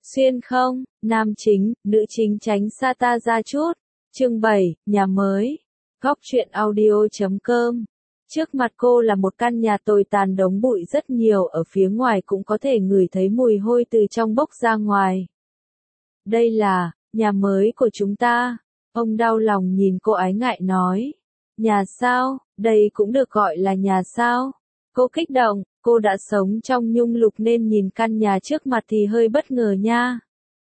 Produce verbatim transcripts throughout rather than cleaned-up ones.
Xuyên không, nam chính, nữ chính tránh xa ta ra chút. Chương bảy, nhà mới. Góc truyện audio chấm com. Trước mặt cô là một căn nhà tồi tàn đống bụi rất nhiều, ở phía ngoài cũng có thể ngửi thấy mùi hôi từ trong bốc ra ngoài. Đây là, nhà mới của chúng ta. Ông đau lòng nhìn cô ái ngại nói. Nhà sao, đây cũng được gọi là nhà sao? Cô kích động, cô đã sống trong nhung lụt nên nhìn căn nhà trước mặt thì hơi bất ngờ nha.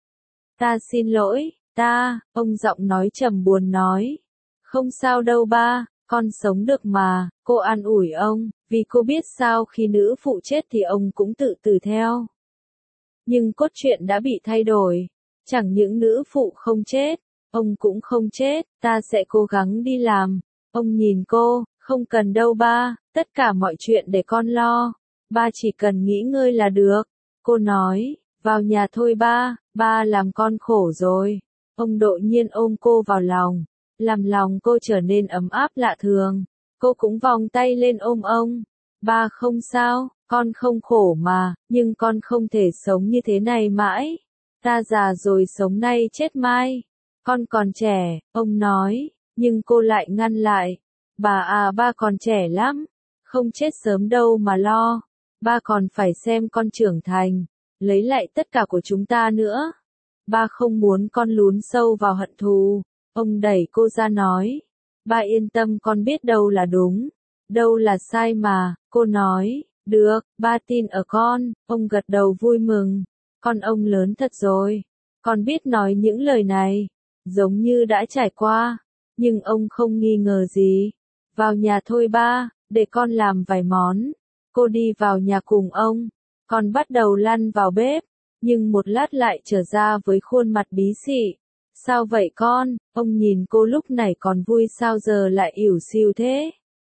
Ta xin lỗi, ta, ông giọng nói trầm buồn nói. Không sao đâu ba, con sống được mà, cô an ủi ông, vì cô biết sao khi nữ phụ chết thì ông cũng tự tử theo. Nhưng cốt truyện đã bị thay đổi, chẳng những nữ phụ không chết, ông cũng không chết, ta sẽ cố gắng đi làm. Ông nhìn cô, không cần đâu ba, tất cả mọi chuyện để con lo, ba chỉ cần nghỉ ngơi là được. Cô nói, vào nhà thôi ba, ba làm con khổ rồi. Ông đột nhiên ôm cô vào lòng, làm lòng cô trở nên ấm áp lạ thường. Cô cũng vòng tay lên ôm ông. Ba không sao, con không khổ mà, nhưng con không thể sống như thế này mãi. Ta già rồi sống nay chết mai. Con còn trẻ, ông nói, nhưng cô lại ngăn lại. Bà à ba còn trẻ lắm, không chết sớm đâu mà lo. Ba còn phải xem con trưởng thành, lấy lại tất cả của chúng ta nữa. Ba không muốn con lún sâu vào hận thù. Ông đẩy cô ra nói. Ba yên tâm, con biết đâu là đúng, đâu là sai mà. Cô nói, được, ba tin ở con. Ông gật đầu vui mừng. Con ông lớn thật rồi, con biết nói những lời này, giống như đã trải qua. Nhưng ông không nghi ngờ gì. Vào nhà thôi ba, để con làm vài món. Cô đi vào nhà cùng ông. Con bắt đầu lăn vào bếp, nhưng một lát lại trở ra với khuôn mặt bí xị. Sao vậy con? Ông nhìn cô lúc này còn vui sao giờ lại ỉu xìu thế?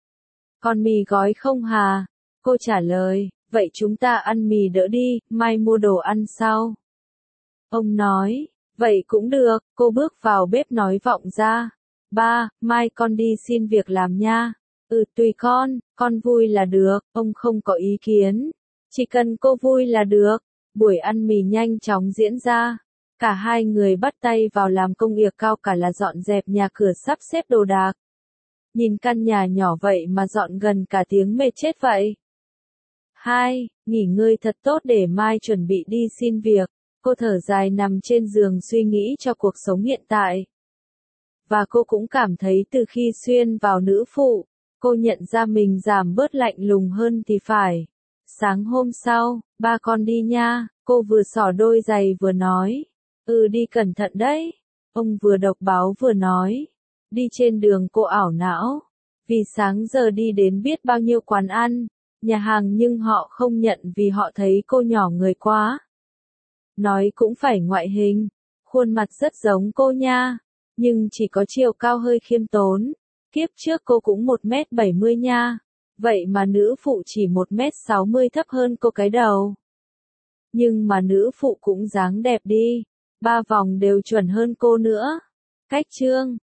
Con mì gói không hà? Cô trả lời, vậy chúng ta ăn mì đỡ đi, mai mua đồ ăn sau. Ông nói, vậy cũng được. Cô bước vào bếp nói vọng ra. Ba, mai con đi xin việc làm nha. Ừ tùy con, con vui là được, ông không có ý kiến. Chỉ cần cô vui là được. Buổi ăn mì nhanh chóng diễn ra. Cả hai người bắt tay vào làm công việc cao cả là dọn dẹp nhà cửa sắp xếp đồ đạc. Nhìn căn nhà nhỏ vậy mà dọn gần cả tiếng mệt chết vậy. Hai, nghỉ ngơi thật tốt để mai chuẩn bị đi xin việc. Cô thở dài nằm trên giường suy nghĩ cho cuộc sống hiện tại. Và cô cũng cảm thấy từ khi xuyên vào nữ phụ, cô nhận ra mình giảm bớt lạnh lùng hơn thì phải. Sáng hôm sau, ba con đi nha, cô vừa xỏ đôi giày vừa nói. Ừ đi cẩn thận đấy. Ông vừa đọc báo vừa nói. Đi trên đường cô ảo não. Vì sáng giờ đi đến biết bao nhiêu quán ăn, nhà hàng nhưng họ không nhận vì họ thấy cô nhỏ người quá. Nói cũng phải ngoại hình, khuôn mặt rất giống cô nha. Nhưng chỉ có chiều cao hơi khiêm tốn. Kiếp trước cô cũng một mét bảy mươi nha. Vậy mà nữ phụ chỉ một mét sáu mươi thấp hơn cô cái đầu. Nhưng mà nữ phụ cũng dáng đẹp đi. Ba vòng đều chuẩn hơn cô nữa. Cách chương